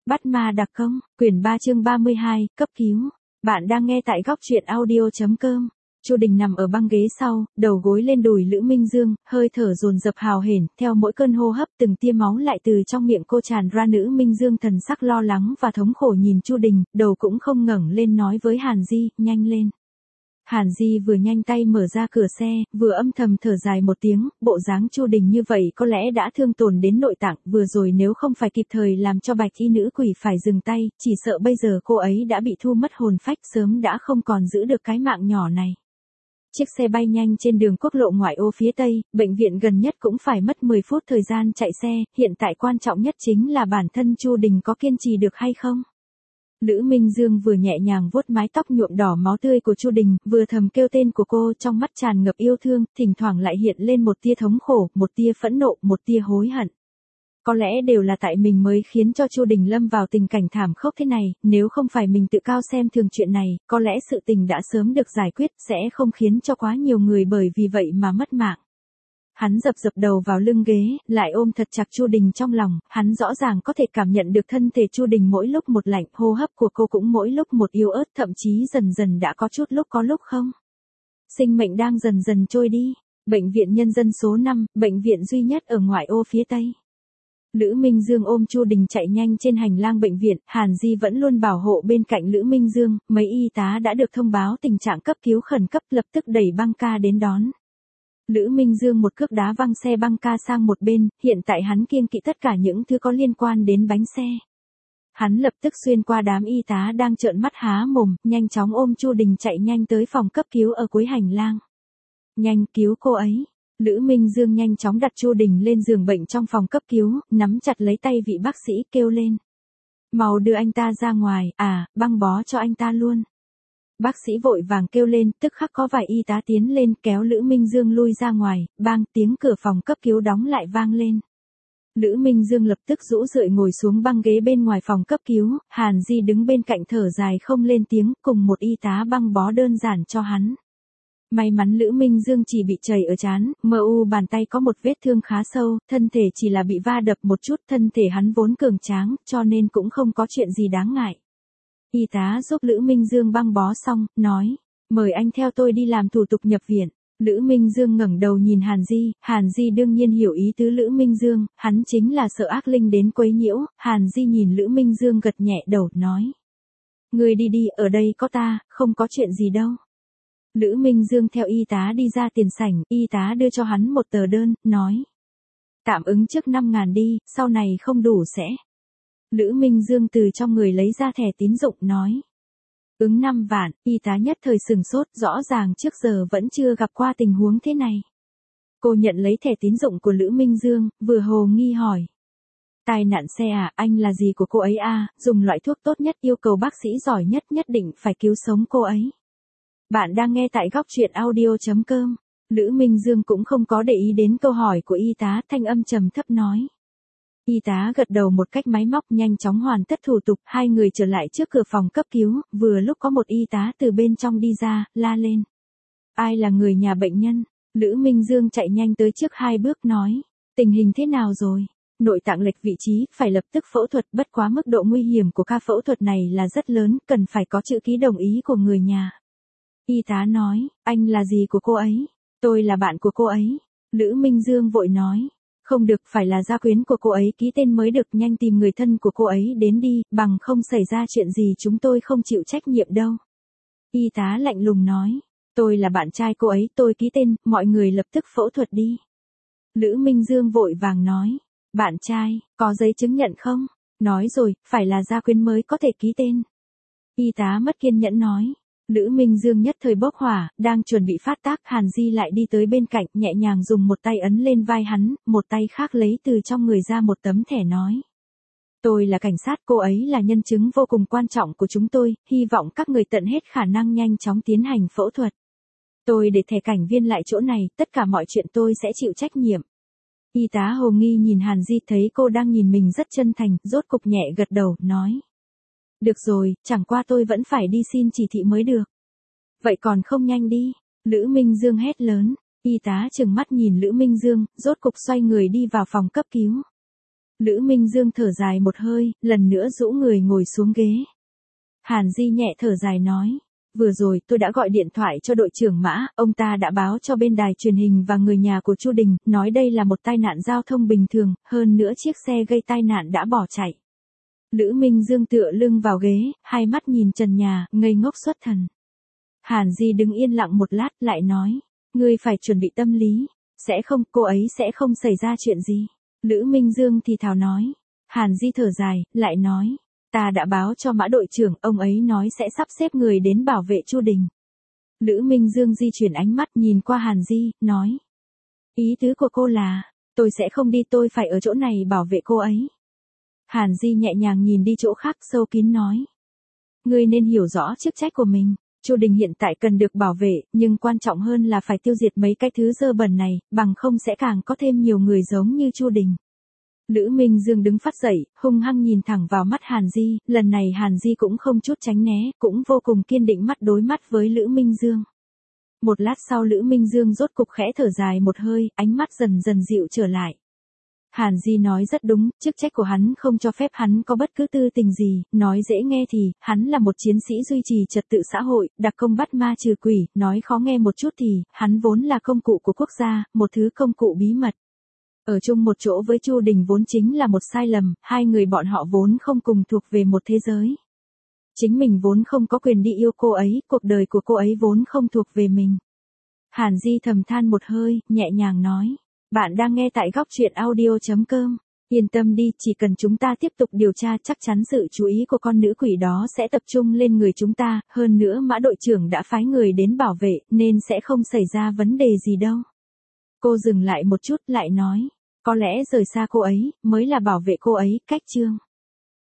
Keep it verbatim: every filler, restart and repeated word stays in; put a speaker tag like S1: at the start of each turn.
S1: Bắt ma đặc công, quyển ba chương ba mươi hai, cấp cứu. Bạn đang nghe tại góc truyện audio.com. Chu Đình nằm ở băng ghế sau, đầu gối lên đùi Lữ Minh Dương, hơi thở dồn dập hào hển, theo mỗi cơn hô hấp từng tia máu lại từ trong miệng cô tràn ra. Lữ Minh Dương thần sắc lo lắng và thống khổ nhìn Chu Đình, đầu cũng không ngẩng lên nói với Hàn Di, nhanh lên. Hàn Di vừa nhanh tay mở ra cửa xe, vừa âm thầm thở dài một tiếng, bộ dáng Chu Đình như vậy có lẽ đã thương tổn đến nội tạng, vừa rồi nếu không phải kịp thời làm cho bạch y nữ quỷ phải dừng tay, chỉ sợ bây giờ cô ấy đã bị thu mất hồn phách, sớm đã không còn giữ được cái mạng nhỏ này. Chiếc xe bay nhanh trên đường quốc lộ ngoại ô phía Tây, bệnh viện gần nhất cũng phải mất mười phút thời gian chạy xe, hiện tại quan trọng nhất chính là bản thân Chu Đình có kiên trì được hay không. Lữ Minh Dương vừa nhẹ nhàng vuốt mái tóc nhuộm đỏ máu tươi của Chu Đình, vừa thầm kêu tên của cô, trong mắt tràn ngập yêu thương, thỉnh thoảng lại hiện lên một tia thống khổ, một tia phẫn nộ, một tia hối hận. Có lẽ đều là tại mình mới khiến cho Chu Đình lâm vào tình cảnh thảm khốc thế này, nếu không phải mình tự cao xem thường chuyện này, có lẽ sự tình đã sớm được giải quyết, sẽ không khiến cho quá nhiều người bởi vì vậy mà mất mạng. Hắn dập dập đầu vào lưng ghế, lại ôm thật chặt Chu Đình trong lòng, hắn rõ ràng có thể cảm nhận được thân thể Chu Đình mỗi lúc một lạnh, hô hấp của cô cũng mỗi lúc một yếu ớt, thậm chí dần dần đã có chút lúc có lúc không. Sinh mệnh đang dần dần trôi đi. Bệnh viện Nhân dân số năm, bệnh viện duy nhất ở ngoại ô phía Tây. Lữ Minh Dương ôm Chu Đình chạy nhanh trên hành lang bệnh viện, Hàn Di vẫn luôn bảo hộ bên cạnh Lữ Minh Dương, mấy y tá đã được thông báo tình trạng cấp cứu khẩn cấp, lập tức đẩy băng ca đến đón. Lữ Minh Dương một cước đá văng xe băng ca sang một bên, hiện tại hắn kiêng kỵ tất cả những thứ có liên quan đến bánh xe. Hắn lập tức xuyên qua đám y tá đang trợn mắt há mồm, nhanh chóng ôm Chu Đình chạy nhanh tới phòng cấp cứu ở cuối hành lang. Nhanh cứu cô ấy. Lữ Minh Dương nhanh chóng đặt Chu Đình lên giường bệnh trong phòng cấp cứu, nắm chặt lấy tay vị bác sĩ kêu lên. Mau đưa anh ta ra ngoài, à, băng bó cho anh ta luôn. Bác sĩ vội vàng kêu lên, tức khắc có vài y tá tiến lên kéo Lữ Minh Dương lui ra ngoài, bang tiếng cửa phòng cấp cứu đóng lại vang lên. Lữ Minh Dương lập tức rũ rượi ngồi xuống băng ghế bên ngoài phòng cấp cứu, Hàn Di đứng bên cạnh thở dài không lên tiếng, cùng một y tá băng bó đơn giản cho hắn. May mắn Lữ Minh Dương chỉ bị chảy ở trán, mờ u bàn tay có một vết thương khá sâu, thân thể chỉ là bị va đập một chút, thân thể hắn vốn cường tráng, cho nên cũng không có chuyện gì đáng ngại. Y tá giúp Lữ Minh Dương băng bó xong, nói, mời anh theo tôi đi làm thủ tục nhập viện. Lữ Minh Dương ngẩng đầu nhìn Hàn Di, Hàn Di đương nhiên hiểu ý tứ Lữ Minh Dương, hắn chính là sợ ác linh đến quấy nhiễu, Hàn Di nhìn Lữ Minh Dương gật nhẹ đầu, nói. Người đi đi, ở đây có ta, không có chuyện gì đâu. Lữ Minh Dương theo y tá đi ra tiền sảnh, y tá đưa cho hắn một tờ đơn, nói. Tạm ứng trước năm ngàn đi, sau này không đủ sẽ. Lữ Minh Dương từ trong người lấy ra thẻ tín dụng, nói. Ứng năm vạn, y tá nhất thời sừng sốt, rõ ràng trước giờ vẫn chưa gặp qua tình huống thế này. Cô nhận lấy thẻ tín dụng của Lữ Minh Dương, vừa hồ nghi hỏi. Tai nạn xe à, anh là gì của cô ấy à, dùng loại thuốc tốt nhất, yêu cầu bác sĩ giỏi nhất, nhất định phải cứu sống cô ấy. Bạn đang nghe tại góc truyện audio.com. Lữ Minh Dương cũng không có để ý đến câu hỏi của y tá, thanh âm trầm thấp nói. Y tá gật đầu một cách máy móc, nhanh chóng hoàn tất thủ tục, hai người trở lại trước cửa phòng cấp cứu, vừa lúc có một y tá từ bên trong đi ra, la lên. Ai là người nhà bệnh nhân? Lữ Minh Dương chạy nhanh tới trước hai bước nói. Tình hình thế nào rồi? Nội tạng lệch vị trí, phải lập tức phẫu thuật, bất quá mức độ nguy hiểm của ca phẫu thuật này là rất lớn, cần phải có chữ ký đồng ý của người nhà. Y tá nói, anh là gì của cô ấy? Tôi là bạn của cô ấy. Lữ Minh Dương vội nói. Không được, phải là gia quyến của cô ấy ký tên mới được, nhanh tìm người thân của cô ấy đến đi, bằng không xảy ra chuyện gì chúng tôi không chịu trách nhiệm đâu. Y tá lạnh lùng nói. Tôi là bạn trai cô ấy, tôi ký tên, mọi người lập tức phẫu thuật đi. Lữ Minh Dương vội vàng nói. Bạn trai, có giấy chứng nhận không? Nói rồi, phải là gia quyến mới có thể ký tên. Y tá mất kiên nhẫn nói. Lữ Minh Dương nhất thời bốc hỏa, đang chuẩn bị phát tác, Hàn Di lại đi tới bên cạnh, nhẹ nhàng dùng một tay ấn lên vai hắn, một tay khác lấy từ trong người ra một tấm thẻ nói. Tôi là cảnh sát, cô ấy là nhân chứng vô cùng quan trọng của chúng tôi, hy vọng các người tận hết khả năng nhanh chóng tiến hành phẫu thuật. Tôi để thẻ cảnh viên lại chỗ này, tất cả mọi chuyện tôi sẽ chịu trách nhiệm. Y tá hồ nghi nhìn Hàn Di, thấy cô đang nhìn mình rất chân thành, rốt cục nhẹ gật đầu, nói. Được rồi, chẳng qua tôi vẫn phải đi xin chỉ thị mới được. Vậy còn không nhanh đi. Lữ Minh Dương hét lớn. Y tá trừng mắt nhìn Lữ Minh Dương, rốt cục xoay người đi vào phòng cấp cứu. Lữ Minh Dương thở dài một hơi, lần nữa rũ người ngồi xuống ghế. Hàn Di nhẹ thở dài nói. Vừa rồi tôi đã gọi điện thoại cho đội trưởng Mã, ông ta đã báo cho bên đài truyền hình và người nhà của Chu Đình, nói đây là một tai nạn giao thông bình thường, hơn nữa chiếc xe gây tai nạn đã bỏ chạy. Lữ Minh Dương tựa lưng vào ghế, hai mắt nhìn trần nhà, ngây ngốc xuất thần. Hàn Di đứng yên lặng một lát, lại nói, ngươi phải chuẩn bị tâm lý, sẽ không, cô ấy sẽ không xảy ra chuyện gì. Lữ Minh Dương thì thào nói. Hàn Di thở dài, lại nói. Ta đã báo cho Mã đội trưởng, ông ấy nói sẽ sắp xếp người đến bảo vệ Chu Đình. Lữ Minh Dương di chuyển ánh mắt nhìn qua Hàn Di, nói. Ý tứ của cô là, tôi sẽ không đi, tôi phải ở chỗ này bảo vệ cô ấy. Hàn Di nhẹ nhàng nhìn đi chỗ khác, sâu kín nói. Ngươi nên hiểu rõ chức trách của mình. Chu Đình hiện tại cần được bảo vệ, nhưng quan trọng hơn là phải tiêu diệt mấy cái thứ dơ bẩn này, bằng không sẽ càng có thêm nhiều người giống như Chu Đình. Lữ Minh Dương đứng phát dậy, hung hăng nhìn thẳng vào mắt Hàn Di, lần này Hàn Di cũng không chút tránh né, cũng vô cùng kiên định mắt đối mắt với Lữ Minh Dương. Một lát sau Lữ Minh Dương rốt cục khẽ thở dài một hơi, ánh mắt dần dần dịu trở lại. Hàn Di nói rất đúng, chức trách của hắn không cho phép hắn có bất cứ tư tình gì, nói dễ nghe thì, hắn là một chiến sĩ duy trì trật tự xã hội, đặc công bắt ma trừ quỷ, nói khó nghe một chút thì, hắn vốn là công cụ của quốc gia, một thứ công cụ bí mật. Ở chung một chỗ với Chu Đình vốn chính là một sai lầm, hai người bọn họ vốn không cùng thuộc về một thế giới. Chính mình vốn không có quyền đi yêu cô ấy, cuộc đời của cô ấy vốn không thuộc về mình. Hàn Di thầm than một hơi, nhẹ nhàng nói. Bạn đang nghe tại góc truyện audio chấm com. Yên tâm đi, chỉ cần chúng ta tiếp tục điều tra chắc chắn sự chú ý của con nữ quỷ đó sẽ tập trung lên người chúng ta, hơn nữa Mã đội trưởng đã phái người đến bảo vệ, nên sẽ không xảy ra vấn đề gì đâu. Cô dừng lại một chút lại nói, có lẽ rời xa cô ấy, mới là bảo vệ cô ấy, cách chương.